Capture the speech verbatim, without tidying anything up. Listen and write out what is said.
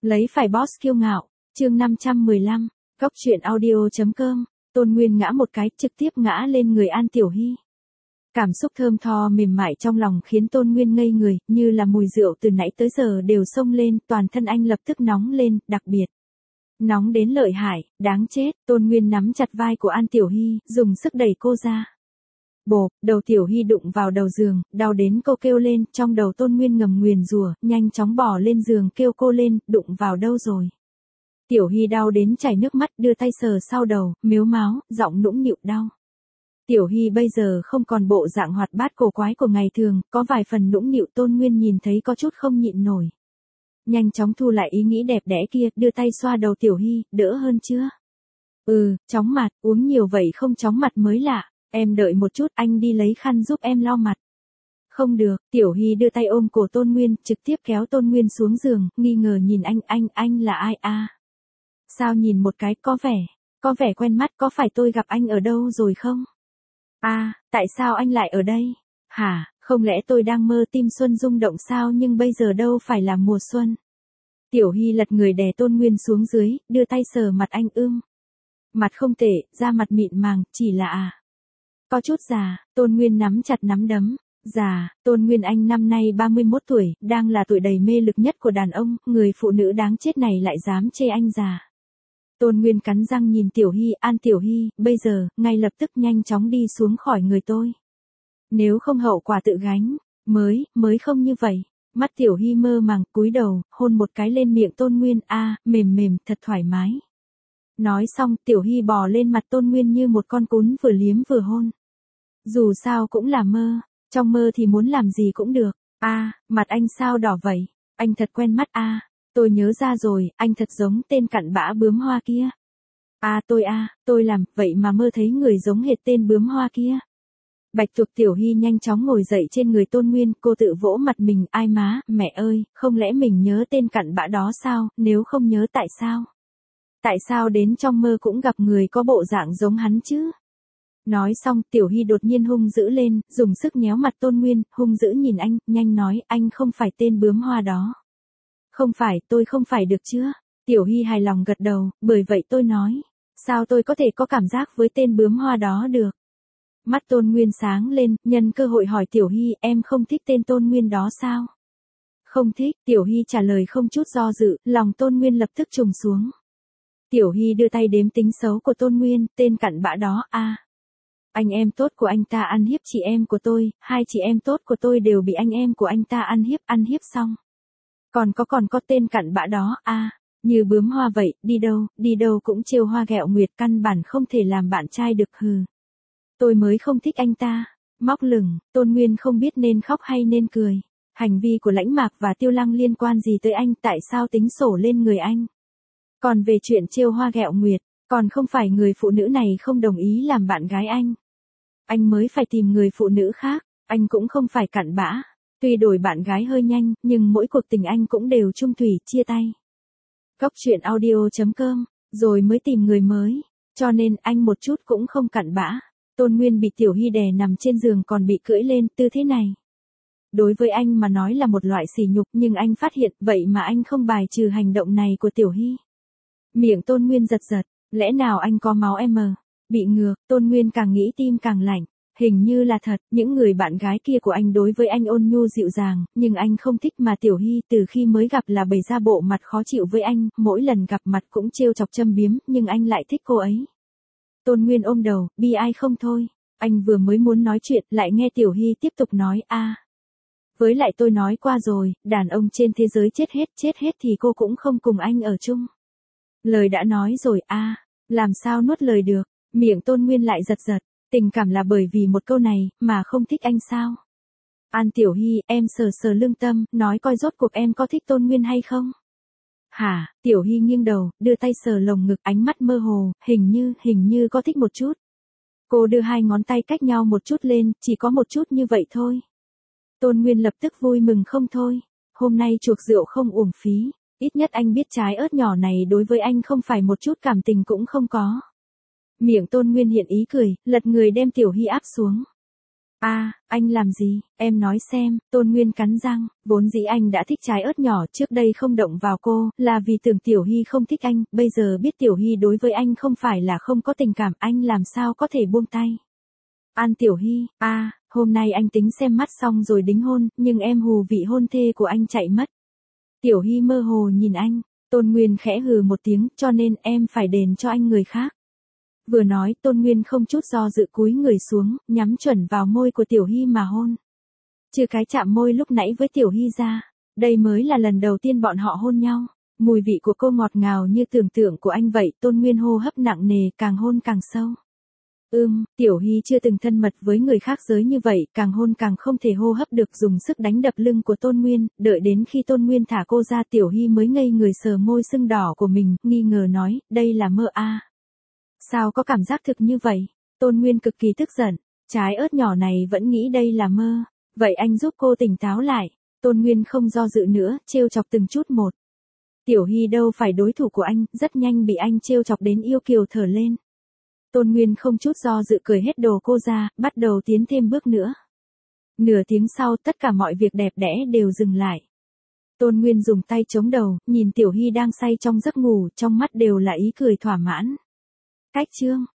Lấy phải boss kiêu ngạo, chương năm trăm mười lăm, góc truyện audio.com, Tôn Nguyên ngã một cái, trực tiếp ngã lên người An Tiểu Hy. Cảm xúc thơm tho mềm mại trong lòng khiến Tôn Nguyên ngây người, như là mùi rượu từ nãy tới giờ đều xông lên, toàn thân anh lập tức nóng lên, đặc biệt. Nóng đến lợi hại, đáng chết, Tôn Nguyên nắm chặt vai của An Tiểu Hy, dùng sức đẩy cô ra. Bộp, đầu Tiểu Hy đụng vào đầu giường, đau đến cô kêu lên, trong đầu Tôn Nguyên ngầm nguyền rủa, nhanh chóng bỏ lên giường kêu cô lên, đụng vào đâu rồi. Tiểu Hy đau đến chảy nước mắt, đưa tay sờ sau đầu, mếu máo, giọng nũng nịu đau. Tiểu Hy bây giờ không còn bộ dạng hoạt bát cổ quái của ngày thường, có vài phần nũng nịu. Tôn Nguyên nhìn thấy có chút không nhịn nổi. Nhanh chóng thu lại ý nghĩ đẹp đẽ kia, đưa tay xoa đầu Tiểu Hy, đỡ hơn chưa? Ừ, chóng mặt, uống nhiều vậy không chóng mặt mới lạ. Em đợi một chút, anh đi lấy khăn giúp em lau mặt. Không được, Tiểu Hy đưa tay ôm cổ Tôn Nguyên, trực tiếp kéo Tôn Nguyên xuống giường, nghi ngờ nhìn anh, anh, anh là ai a? Sao nhìn một cái, có vẻ, có vẻ quen mắt, có phải tôi gặp anh ở đâu rồi không? À, tại sao anh lại ở đây? Hả, không lẽ tôi đang mơ tim xuân rung động sao, nhưng bây giờ đâu phải là mùa xuân. Tiểu Hy lật người đè Tôn Nguyên xuống dưới, đưa tay sờ mặt anh ưm. Mặt không tệ, da mặt mịn màng, chỉ là à. Có chút già, Tôn Nguyên nắm chặt nắm đấm. Già, Tôn Nguyên anh năm nay ba mươi mốt tuổi, đang là tuổi đầy mê lực nhất của đàn ông, người phụ nữ đáng chết này lại dám chê anh già. Tôn Nguyên cắn răng nhìn Tiểu Hy, An Tiểu Hy, bây giờ, ngay lập tức nhanh chóng đi xuống khỏi người tôi. Nếu không hậu quả tự gánh, mới, mới không như vậy. Mắt Tiểu Hy mơ màng, cúi đầu, hôn một cái lên miệng Tôn Nguyên, a, mềm mềm, thật thoải mái. Nói xong, Tiểu Hy bò lên mặt Tôn Nguyên như một con cún vừa liếm vừa hôn. Dù sao cũng là mơ, trong mơ thì muốn làm gì cũng được. A, mặt anh sao đỏ vậy? Anh thật quen mắt a. Tôi nhớ ra rồi, anh thật giống tên cặn bã bướm hoa kia. À tôi à, tôi làm, vậy mà mơ thấy người giống hệt tên bướm hoa kia. Bạch Tuộc. Tiểu Hy nhanh chóng ngồi dậy trên người Tôn Nguyên, cô tự vỗ mặt mình, ai má, mẹ ơi, không lẽ mình nhớ tên cặn bã đó sao, nếu không nhớ tại sao? Tại sao đến trong mơ cũng gặp người có bộ dạng giống hắn chứ? Nói xong, Tiểu Hy đột nhiên hung dữ lên, dùng sức nhéo mặt Tôn Nguyên, hung dữ nhìn anh, nhanh nói, anh không phải tên bướm hoa đó. Không phải, tôi không phải được chưa? Tiểu Hy hài lòng gật đầu, bởi vậy tôi nói, sao tôi có thể có cảm giác với tên bướm hoa đó được? Mắt Tôn Nguyên sáng lên, nhân cơ hội hỏi Tiểu Hy, em không thích tên Tôn Nguyên đó sao? Không thích, Tiểu Hy trả lời không chút do dự, lòng Tôn Nguyên lập tức trùng xuống. Tiểu Hy đưa tay đếm tính xấu của Tôn Nguyên, tên cặn bã đó, a. À. Anh em tốt của anh ta ăn hiếp chị em của tôi, hai chị em tốt của tôi đều bị anh em của anh ta ăn hiếp, ăn hiếp xong. Còn có còn có tên cặn bã đó, a, à, như bướm hoa vậy, đi đâu, đi đâu cũng trêu hoa ghẹo nguyệt, căn bản không thể làm bạn trai được, hừ. Tôi mới không thích anh ta. Móc lửng, Tôn Nguyên không biết nên khóc hay nên cười. Hành vi của Lãnh Mạc và Tiêu Lăng liên quan gì tới anh, tại sao tính sổ lên người anh? Còn về chuyện trêu hoa ghẹo nguyệt, còn không phải người phụ nữ này không đồng ý làm bạn gái anh. Anh mới phải tìm người phụ nữ khác, anh cũng không phải cặn bã. Tuy đổi bạn gái hơi nhanh, nhưng mỗi cuộc tình anh cũng đều chung thủy, chia tay. Góc truyện audio.com, rồi mới tìm người mới, cho nên anh một chút cũng không cặn bã. Tôn Nguyên bị Tiểu Hy đè nằm trên giường còn bị cưỡi lên, tư thế này. Đối với anh mà nói là một loại sỉ nhục, nhưng anh phát hiện, vậy mà anh không bài trừ hành động này của Tiểu Hy. Miệng Tôn Nguyên giật giật, lẽ nào anh có máu M? Bị ngược, Tôn Nguyên càng nghĩ tim càng lạnh. Hình như là thật, những người bạn gái kia của anh đối với anh ôn nhu dịu dàng, nhưng anh không thích, mà Tiểu Hy từ khi mới gặp là bày ra bộ mặt khó chịu với anh, mỗi lần gặp mặt cũng trêu chọc châm biếm, nhưng anh lại thích cô ấy. Tôn Nguyên ôm đầu, bi ai không thôi. Anh vừa mới muốn nói chuyện, lại nghe Tiểu Hy tiếp tục nói, a. À. Với lại tôi nói qua rồi, đàn ông trên thế giới chết hết, chết hết thì cô cũng không cùng anh ở chung. Lời đã nói rồi, a. À. Làm sao nuốt lời được, miệng Tôn Nguyên lại giật giật. Tình cảm là bởi vì một câu này, mà không thích anh sao? An Tiểu Hy, em sờ sờ lương tâm, nói coi rốt cuộc em có thích Tôn Nguyên hay không? Hả, Tiểu Hy nghiêng đầu, đưa tay sờ lồng ngực, ánh mắt mơ hồ, hình như, hình như có thích một chút. Cô đưa hai ngón tay cách nhau một chút lên, chỉ có một chút như vậy thôi. Tôn Nguyên lập tức vui mừng không thôi. Hôm nay chuộc rượu không uổng phí, ít nhất anh biết trái ớt nhỏ này đối với anh không phải một chút cảm tình cũng không có. Miệng Tôn Nguyên hiện ý cười, lật người đem Tiểu Hy áp xuống. À, anh làm gì, em nói xem, Tôn Nguyên cắn răng, vốn dĩ anh đã thích trái ớt nhỏ trước đây không động vào cô, là vì tưởng Tiểu Hy không thích anh, bây giờ biết Tiểu Hy đối với anh không phải là không có tình cảm, anh làm sao có thể buông tay. An Tiểu Hy, à, hôm nay anh tính xem mắt xong rồi đính hôn, nhưng em hù vị hôn thê của anh chạy mất. Tiểu Hy mơ hồ nhìn anh, Tôn Nguyên khẽ hừ một tiếng, cho nên em phải đền cho anh người khác. Vừa nói, Tôn Nguyên không chút do dự cúi người xuống, nhắm chuẩn vào môi của Tiểu Hy mà hôn. Trừ cái chạm môi lúc nãy với Tiểu Hy ra, đây mới là lần đầu tiên bọn họ hôn nhau. Mùi vị của cô ngọt ngào như tưởng tượng của anh vậy, Tôn Nguyên hô hấp nặng nề, càng hôn càng sâu. Ưm, Tiểu Hy chưa từng thân mật với người khác giới như vậy, càng hôn càng không thể hô hấp được, dùng sức đánh đập lưng của Tôn Nguyên, đợi đến khi Tôn Nguyên thả cô ra Tiểu Hy mới ngây người sờ môi sưng đỏ của mình, nghi ngờ nói, đây là mơ à. Sao có cảm giác thực như vậy? Tôn Nguyên cực kỳ tức giận, trái ớt nhỏ này vẫn nghĩ đây là mơ, vậy anh giúp cô tỉnh táo lại. Tôn Nguyên không do dự nữa, trêu chọc từng chút một. Tiểu Hy đâu phải đối thủ của anh, rất nhanh bị anh trêu chọc đến yêu kiều thở lên. Tôn Nguyên không chút do dự cởi hết đồ cô ra, bắt đầu tiến thêm bước nữa. Nửa tiếng sau tất cả mọi việc đẹp đẽ đều dừng lại. Tôn Nguyên dùng tay chống đầu, nhìn Tiểu Hy đang say trong giấc ngủ, trong mắt đều là ý cười thỏa mãn. Cách chương